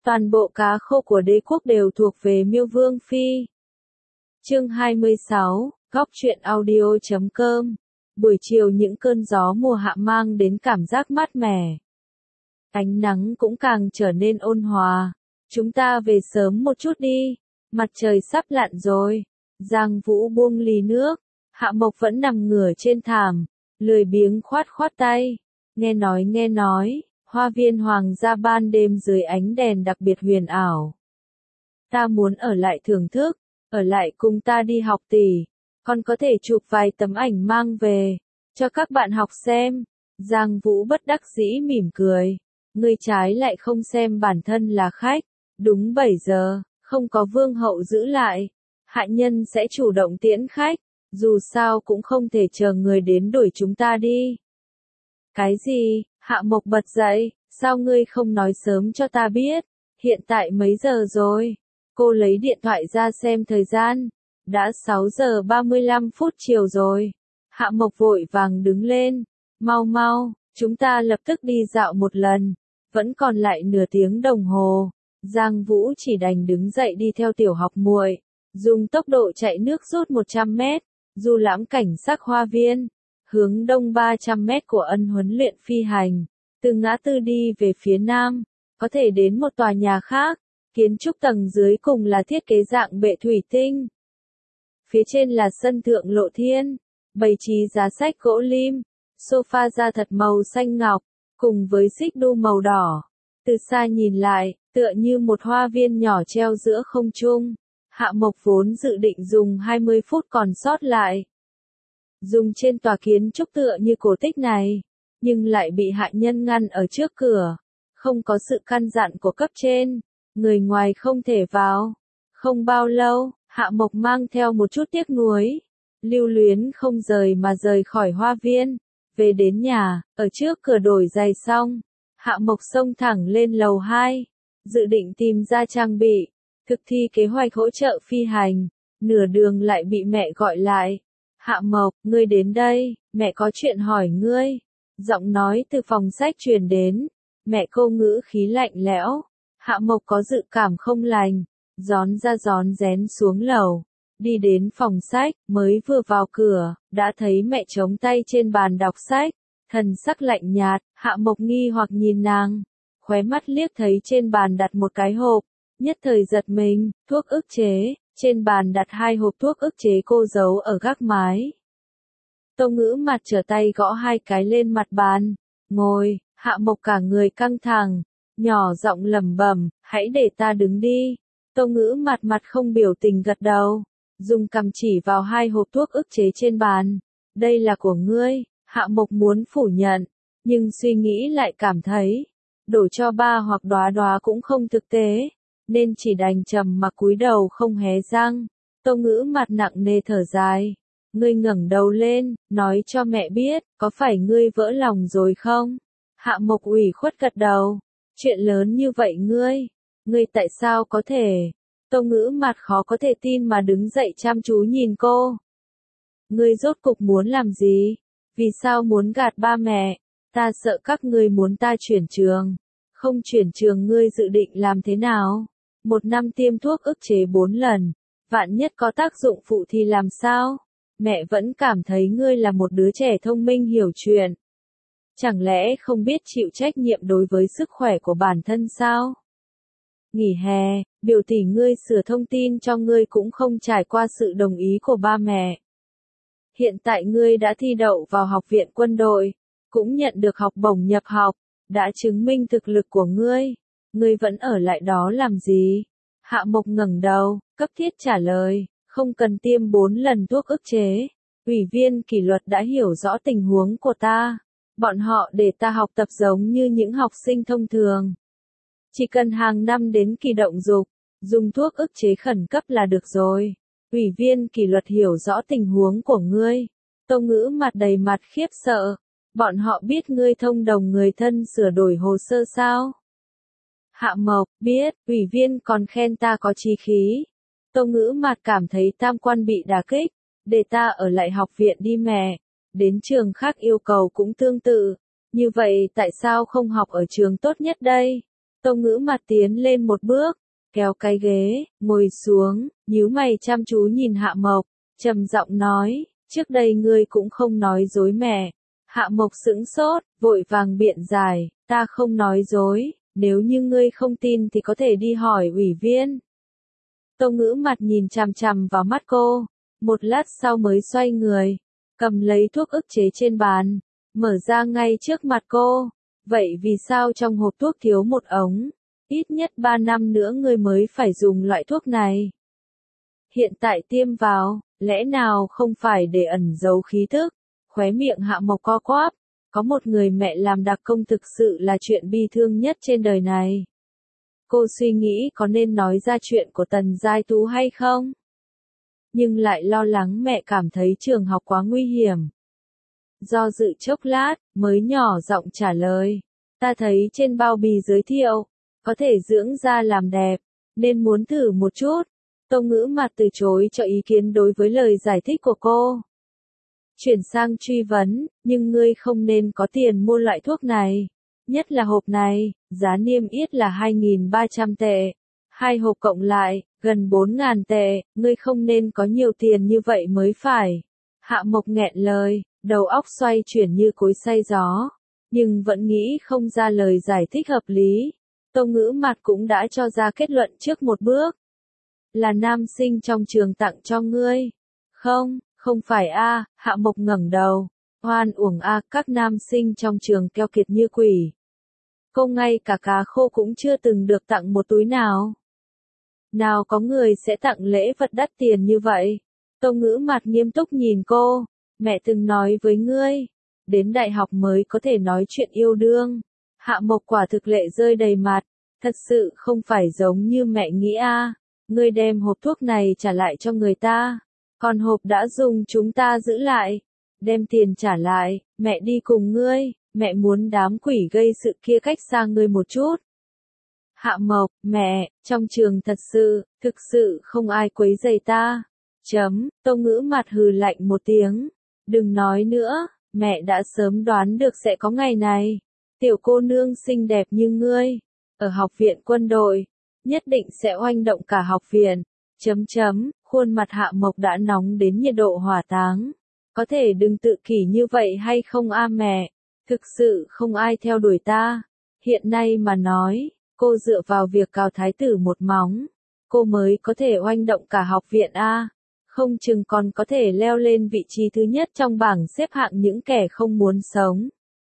Toàn bộ cá khô của đế quốc đều thuộc về Miêu Vương Phi. Chương 26, Góc truyện audio.com. Buổi chiều những cơn gió mùa hạ mang đến cảm giác mát mẻ. Ánh nắng cũng càng trở nên ôn hòa. Chúng ta về sớm một chút đi, mặt trời sắp lặn rồi. Giang Vũ buông ly nước, Hạ Mộc vẫn nằm ngửa trên thảm, lười biếng khoát khoát tay. Nghe nói, hoa viên hoàng gia ban đêm dưới ánh đèn đặc biệt huyền ảo. Ta muốn ở lại thưởng thức, ở lại cùng ta đi học tỷ, còn có thể chụp vài tấm ảnh mang về, cho các bạn học xem. Giang Vũ bất đắc dĩ mỉm cười, ngươi trái lại không xem bản thân là khách, đúng 7 giờ, không có vương hậu giữ lại, hạ nhân sẽ chủ động tiễn khách, dù sao cũng không thể chờ người đến đuổi chúng ta đi. Cái gì? Hạ Mộc bật dậy, sao ngươi không nói sớm cho ta biết, hiện tại mấy giờ rồi? Cô lấy điện thoại ra xem thời gian, đã 6 giờ 35 phút chiều rồi. Hạ Mộc vội vàng đứng lên, mau, chúng ta lập tức đi dạo một lần, vẫn còn lại nửa tiếng đồng hồ. Giang Vũ chỉ đành đứng dậy đi theo tiểu học muội, dùng tốc độ chạy nước rút 100 mét, du lãm cảnh sắc hoa viên, hướng đông 300 mét của ân huấn luyện phi hành, từ ngã tư đi về phía nam, có thể đến một tòa nhà khác, kiến trúc tầng dưới cùng là thiết kế dạng bệ thủy tinh. Phía trên là sân thượng lộ thiên, bày trí giá sách gỗ lim, sofa da thật màu xanh ngọc, cùng với xích đu màu đỏ. Từ xa nhìn lại, tựa như một hoa viên nhỏ treo giữa không trung. Hạ Mộc vốn dự định dùng 20 phút còn sót lại dùng trên tòa kiến trúc tựa như cổ tích này, nhưng lại bị hạ nhân ngăn ở trước cửa. Không có sự căn dặn của cấp trên, người ngoài không thể vào. Không bao lâu, Hạ Mộc mang theo một chút tiếc nuối, lưu luyến không rời mà rời khỏi hoa viên. Về đến nhà, ở trước cửa đổi giày xong, Hạ Mộc xông thẳng lên lầu 2, dự định tìm ra trang bị, thực thi kế hoạch hỗ trợ phi hành. Nửa đường lại bị mẹ gọi lại. Hạ Mộc, ngươi đến đây, mẹ có chuyện hỏi ngươi. Giọng nói từ phòng sách truyền đến, mẹ cô ngữ khí lạnh lẽo. Hạ Mộc có dự cảm không lành, rón ra rón rén xuống lầu, đi đến phòng sách, mới vừa vào cửa, đã thấy mẹ chống tay trên bàn đọc sách, thần sắc lạnh nhạt. Hạ Mộc nghi hoặc nhìn nàng, khóe mắt liếc thấy trên bàn đặt một cái hộp, nhất thời giật mình. Thuốc ức chế. Trên bàn đặt 2 hộp thuốc ức chế cô giấu ở gác mái. Tâu Ngữ Mặt trở tay gõ 2 cái lên mặt bàn. Ngồi. Hạ Mộc cả người căng thẳng, nhỏ giọng lẩm bẩm, hãy để ta đứng đi. Tâu Ngữ Mặt không biểu tình gật đầu, dùng cằm chỉ vào 2 hộp thuốc ức chế trên bàn. Đây là của ngươi. Hạ Mộc muốn phủ nhận, nhưng suy nghĩ lại cảm thấy đổ cho ba hoặc Đóa Đóa cũng không thực tế, nên chỉ đành trầm mặc cúi đầu không hé răng. Tâu Ngữ Mặt nặng nề thở dài. Ngươi ngẩng đầu lên, nói cho mẹ biết, có phải ngươi vỡ lòng rồi không? Hạ Mộc ủy khuất gật đầu. Chuyện lớn như vậy ngươi tại sao có thể? Tâu Ngữ Mặt khó có thể tin mà đứng dậy chăm chú nhìn cô. Ngươi rốt cục muốn làm gì? Vì sao muốn gạt ba mẹ? Ta sợ các ngươi muốn ta chuyển trường. Không chuyển trường ngươi dự định làm thế nào? 1 năm tiêm thuốc ức chế 4 lần, vạn nhất có tác dụng phụ thì làm sao? Mẹ vẫn cảm thấy ngươi là một đứa trẻ thông minh hiểu chuyện. Chẳng lẽ không biết chịu trách nhiệm đối với sức khỏe của bản thân sao? Nghỉ hè, biểu tỷ ngươi sửa thông tin cho ngươi cũng không trải qua sự đồng ý của ba mẹ. Hiện tại ngươi đã thi đậu vào học viện quân đội, cũng nhận được học bổng nhập học, đã chứng minh thực lực của ngươi. Ngươi vẫn ở lại đó làm gì? Hạ Mộc ngẩng đầu, cấp thiết trả lời, không cần tiêm 4 lần thuốc ức chế. Ủy viên kỷ luật đã hiểu rõ tình huống của ta. Bọn họ để ta học tập giống như những học sinh thông thường. Chỉ cần hàng năm đến kỳ động dục, dùng thuốc ức chế khẩn cấp là được rồi. Ủy viên kỷ luật hiểu rõ tình huống của ngươi. Tâu Ngữ Mặt đầy mặt khiếp sợ. Bọn họ biết ngươi thông đồng người thân sửa đổi hồ sơ sao? Hạ Mộc, biết, ủy viên còn khen ta có chí khí. Tâu Ngữ Mặt cảm thấy tam quan bị đả kích, để ta ở lại học viện đi mẹ. Đến trường khác yêu cầu cũng tương tự, như vậy tại sao không học ở trường tốt nhất đây? Tâu Ngữ Mặt tiến lên một bước, kéo cái ghế, ngồi xuống, nhíu mày chăm chú nhìn Hạ Mộc, trầm giọng nói, trước đây ngươi cũng không nói dối mẹ. Hạ Mộc sững sốt, vội vàng biện giải, ta không nói dối, nếu như ngươi không tin thì có thể đi hỏi ủy viên. Tâu Ngữ Mặt nhìn chằm chằm vào mắt cô, một lát sau mới xoay người, cầm lấy thuốc ức chế trên bàn, mở ra ngay trước mặt cô. Vậy vì sao trong hộp thuốc thiếu một ống? Ít nhất 3 năm nữa ngươi mới phải dùng loại thuốc này. Hiện tại tiêm vào, lẽ nào không phải để ẩn giấu khí thức? Khóe miệng Hạ Mộc co quắp, có một người mẹ làm đặc công thực sự là chuyện bi thương nhất trên đời này. Cô suy nghĩ có nên nói ra chuyện của Tần Giai Tú hay không? Nhưng lại lo lắng mẹ cảm thấy trường học quá nguy hiểm. Do dự chốc lát, mới nhỏ giọng trả lời. Ta thấy trên bao bì giới thiệu, có thể dưỡng da làm đẹp, nên muốn thử một chút. Tâu Ngữ Mặt từ chối cho ý kiến đối với lời giải thích của cô. Chuyển sang truy vấn, nhưng ngươi không nên có tiền mua loại thuốc này. Nhất là hộp này, giá niêm yết là 2.300 tệ. 2 hộp cộng lại, gần 4.000 tệ, ngươi không nên có nhiều tiền như vậy mới phải. Hạ Mộc nghẹn lời, đầu óc xoay chuyển như cối xay gió, nhưng vẫn nghĩ không ra lời giải thích hợp lý. Tâu Ngữ Mặt cũng đã cho ra kết luận trước một bước. Là nam sinh trong trường tặng cho ngươi. Không, không phải a. Hạ Mộc ngẩng đầu. Hoan uổng a, các nam sinh trong trường keo kiệt như quỷ. Cô ngay cả cá khô cũng chưa từng được tặng một túi nào. Nào có người sẽ tặng lễ vật đắt tiền như vậy? Tâu Ngữ Mặt nghiêm túc nhìn cô. Mẹ từng nói với ngươi, đến đại học mới có thể nói chuyện yêu đương. Hạ Mộc quả thực lệ rơi đầy mặt, thật sự không phải giống như mẹ nghĩ a. Ngươi đem hộp thuốc này trả lại cho người ta, còn hộp đã dùng chúng ta giữ lại. Đem tiền trả lại, mẹ đi cùng ngươi, mẹ muốn đám quỷ gây sự kia cách xa ngươi một chút. Hạ Mộc, mẹ, trong trường thực sự không ai quấy rầy ta. Tâu Ngữ Mặt hừ lạnh một tiếng. Đừng nói nữa, mẹ đã sớm đoán được sẽ có ngày này. Tiểu cô nương xinh đẹp như ngươi, ở học viện quân đội, nhất định sẽ oanh động cả học viện. Khuôn mặt Hạ Mộc đã nóng đến nhiệt độ hỏa táng. Có thể đừng tự kỷ như vậy hay không a mẹ? Thực sự không ai theo đuổi ta. Hiện nay mà nói, cô dựa vào việc cào thái tử một móng, cô mới có thể oanh động cả học viện a. Không chừng còn có thể leo lên vị trí thứ nhất trong bảng xếp hạng những kẻ không muốn sống.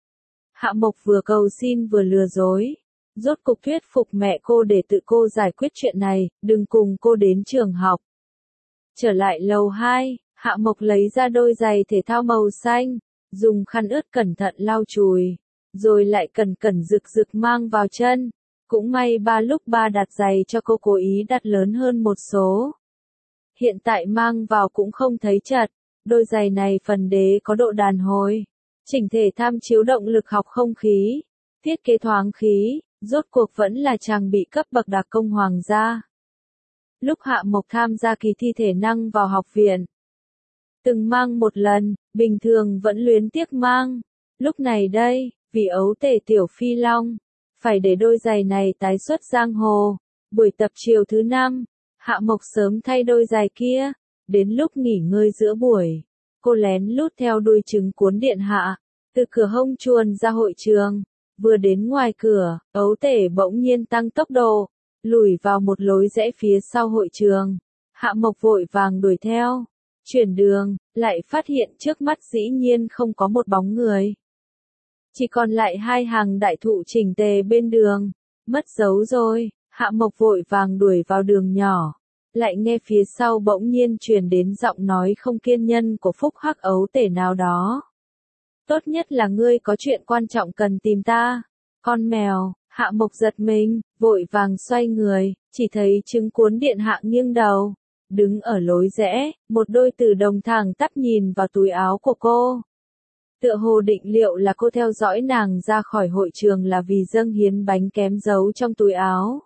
Hạ Mộc vừa cầu xin vừa lừa dối. Rốt cục thuyết phục mẹ cô để tự cô giải quyết chuyện này, đừng cùng cô đến trường học. Trở lại lầu 2, Hạ Mộc lấy ra đôi giày thể thao màu xanh, dùng khăn ướt cẩn thận lau chùi, rồi lại cẩn cẩn rực rực mang vào chân. Cũng may lúc ba đặt giày cho cô cố ý đặt lớn hơn một số. Hiện tại mang vào cũng không thấy chật, đôi giày này phần đế có độ đàn hồi, chỉnh thể tham chiếu động lực học không khí, thiết kế thoáng khí, rốt cuộc vẫn là trang bị cấp bậc đặc công hoàng gia. Lúc Hạ Mộc tham gia kỳ thi thể năng vào học viện, từng mang một lần, bình thường vẫn luyến tiếc mang. Lúc này đây, vì ấu tể tiểu phi long, phải để đôi giày này tái xuất giang hồ. Buổi tập chiều thứ 5, Hạ Mộc sớm thay đôi giày kia. Đến lúc nghỉ ngơi giữa buổi, cô lén lút theo đuôi trứng cuốn điện hạ, từ cửa hông chuồn ra hội trường. Vừa đến ngoài cửa, ấu tể bỗng nhiên tăng tốc độ, lùi vào một lối rẽ phía sau hội trường. Hạ Mộc vội vàng đuổi theo. Chuyển đường, lại phát hiện trước mắt dĩ nhiên không có một bóng người. Chỉ còn lại 2 hàng đại thụ chỉnh tề bên đường. Mất dấu rồi, Hạ Mộc vội vàng đuổi vào đường nhỏ. Lại nghe phía sau bỗng nhiên truyền đến giọng nói không kiên nhẫn của phúc hắc ấu tể nào đó. Tốt nhất là ngươi có chuyện quan trọng cần tìm ta. Con mèo. Hạ Mộc giật mình, vội vàng xoay người, chỉ thấy trứng cuốn điện hạ nghiêng đầu. Đứng ở lối rẽ, một đôi tử đồng thẳng tắp nhìn vào túi áo của cô. Tựa hồ định liệu là cô theo dõi nàng ra khỏi hội trường là vì dâng hiến bánh kém giấu trong túi áo.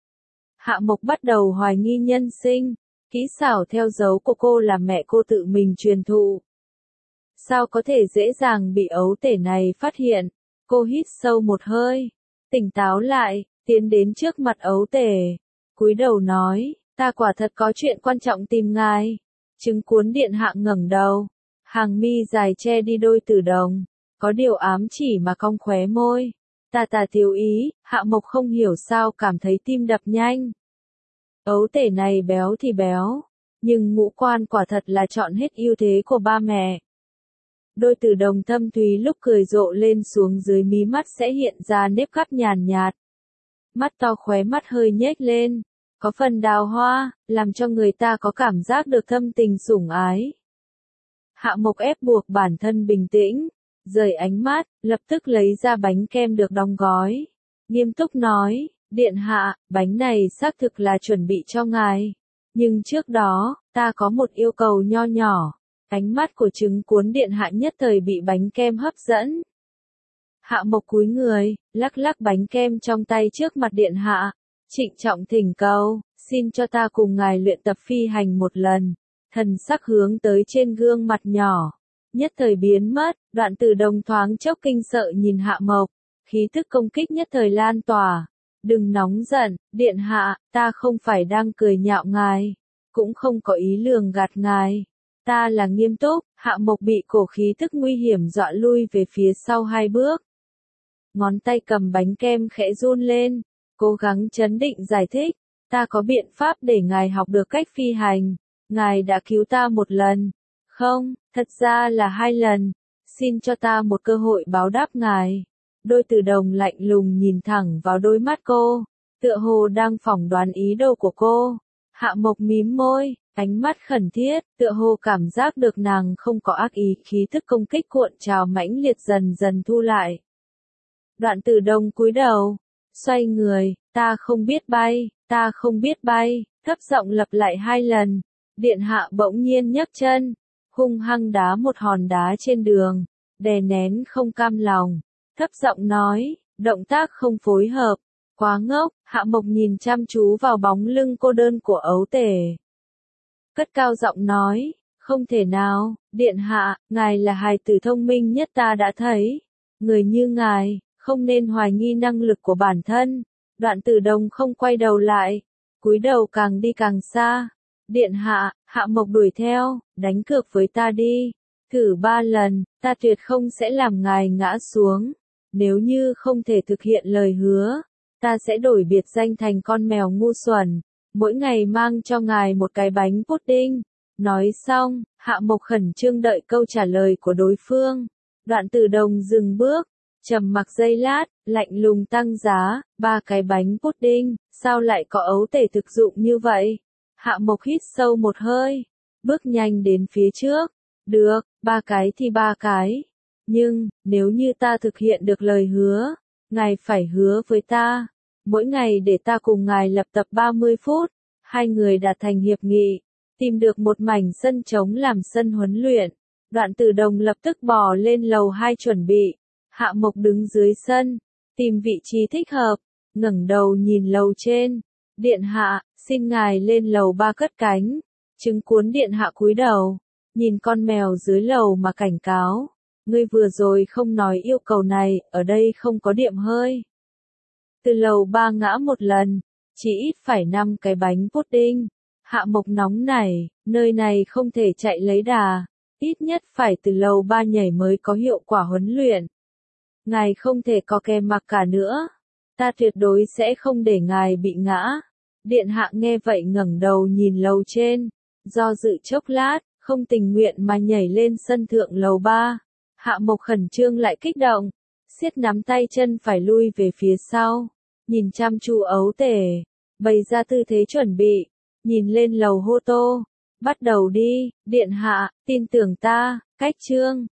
Hạ Mộc bắt đầu hoài nghi nhân sinh, kỹ xảo theo dấu của cô là mẹ cô tự mình truyền thụ. Sao có thể dễ dàng bị ấu tể này phát hiện? Cô hít sâu một hơi, tỉnh táo lại, tiến đến trước mặt ấu tể, cúi đầu nói, ta quả thật có chuyện quan trọng tìm ngài. Chứng cuốn điện hạ ngẩng đầu, hàng mi dài che đi đôi tử đồng, có điều ám chỉ mà cong khóe môi. Ta thiếu ý, Hạ Mộc không hiểu sao cảm thấy tim đập nhanh. Ấu tể này béo thì béo, nhưng ngũ quan quả thật là chọn hết ưu thế của ba mẹ. Đôi tử đồng thâm thúy lúc cười rộ lên xuống dưới mí mắt sẽ hiện ra nếp gấp nhàn nhạt. Mắt to khóe mắt hơi nhếch lên, có phần đào hoa, làm cho người ta có cảm giác được thâm tình sủng ái. Hạ Mộc ép buộc bản thân bình tĩnh, rời ánh mắt, lập tức lấy ra bánh kem được đóng gói. Nghiêm túc nói, điện hạ, bánh này xác thực là chuẩn bị cho ngài. Nhưng trước đó, ta có một yêu cầu nho nhỏ. Ánh mắt của trứng cuốn điện hạ nhất thời bị bánh kem hấp dẫn. Hạ Mộc cúi người, lắc lắc bánh kem trong tay trước mặt điện hạ. Trịnh trọng thỉnh cầu, xin cho ta cùng ngài luyện tập phi hành một lần. Thần sắc hướng tới trên gương mặt nhỏ. Nhất thời biến mất, Đoạn Tử Đồng thoáng chốc kinh sợ nhìn Hạ Mộc. Khí thức công kích nhất thời lan tỏa. Đừng nóng giận, điện hạ, ta không phải đang cười nhạo ngài. Cũng không có ý lường gạt ngài. Ta là nghiêm túc. Hạ Mộc bị cổ khí thức nguy hiểm dọa lui về phía sau 2 bước. Ngón tay cầm bánh kem khẽ run lên, cố gắng trấn định giải thích, ta có biện pháp để ngài học được cách phi hành, ngài đã cứu ta 1 lần, không, thật ra là 2 lần, xin cho ta một cơ hội báo đáp ngài. Đôi tử đồng lạnh lùng nhìn thẳng vào đôi mắt cô, tựa hồ đang phỏng đoán ý đồ của cô. Hạ Mộc mím môi, ánh mắt khẩn thiết, tựa hồ cảm giác được nàng không có ác ý, khí thức công kích cuộn trào mãnh liệt dần dần thu lại. Đoạn Tử Đồng cúi đầu, xoay người, ta không biết bay, ta không biết bay, thấp giọng lặp lại 2 lần. Điện hạ bỗng nhiên nhấc chân, hung hăng đá một hòn đá trên đường, đè nén không cam lòng, thấp giọng nói, động tác không phối hợp, quá ngốc. Hạ Mộc nhìn chăm chú vào bóng lưng cô đơn của ấu tể. Cất cao giọng nói, không thể nào, điện hạ, ngài là hài tử thông minh nhất ta đã thấy. Người như ngài, không nên hoài nghi năng lực của bản thân. Đoạn Tử Đồng không quay đầu lại, cúi đầu càng đi càng xa. Điện hạ, Hạ Mộc đuổi theo, đánh cược với ta đi. Thử 3 lần, ta tuyệt không sẽ làm ngài ngã xuống. Nếu như không thể thực hiện lời hứa, ta sẽ đổi biệt danh thành con mèo ngu xuẩn, mỗi ngày mang cho ngài một cái bánh pudding. Nói xong, Hạ Mộc khẩn trương đợi câu trả lời của đối phương. Đoạn Tử Đồng dừng bước, trầm mặc giây lát, lạnh lùng tăng giá, 3 cái bánh pudding, sao lại có ấu tể thực dụng như vậy? Hạ Mộc hít sâu một hơi, bước nhanh đến phía trước. Được, 3 cái thì 3 cái. Nhưng, nếu như ta thực hiện được lời hứa, ngài phải hứa với ta, mỗi ngày để ta cùng ngài lập tập 30 phút. Hai người đạt thành hiệp nghị, tìm được một mảnh sân trống làm sân huấn luyện. Đoạn Tử Đồng lập tức bò lên lầu 2 chuẩn bị. Hạ Mộc đứng dưới sân, tìm vị trí thích hợp, ngẩng đầu nhìn lầu trên. Điện hạ, xin ngài lên lầu 3 cất cánh. Trứng cuốn điện hạ cúi đầu, nhìn con mèo dưới lầu mà cảnh cáo. Ngươi vừa rồi không nói yêu cầu này, ở đây không có điểm hơi. Từ lầu 3 ngã 1 lần, chỉ ít phải 5 cái bánh pudding. Hạ Mộc nóng nảy, nơi này không thể chạy lấy đà, ít nhất phải từ lầu 3 nhảy mới có hiệu quả huấn luyện. Ngài không thể có kè mặc cả nữa, ta tuyệt đối sẽ không để ngài bị ngã. Điện hạ nghe vậy ngẩng đầu nhìn lầu trên, do dự chốc lát, không tình nguyện mà nhảy lên sân thượng lầu 3. Hạ Mộc khẩn trương lại kích động, siết nắm tay chân phải lui về phía sau, nhìn chăm chú ấu tể, bày ra tư thế chuẩn bị, nhìn lên lầu hô to, bắt đầu đi, điện hạ, tin tưởng ta, cách chương.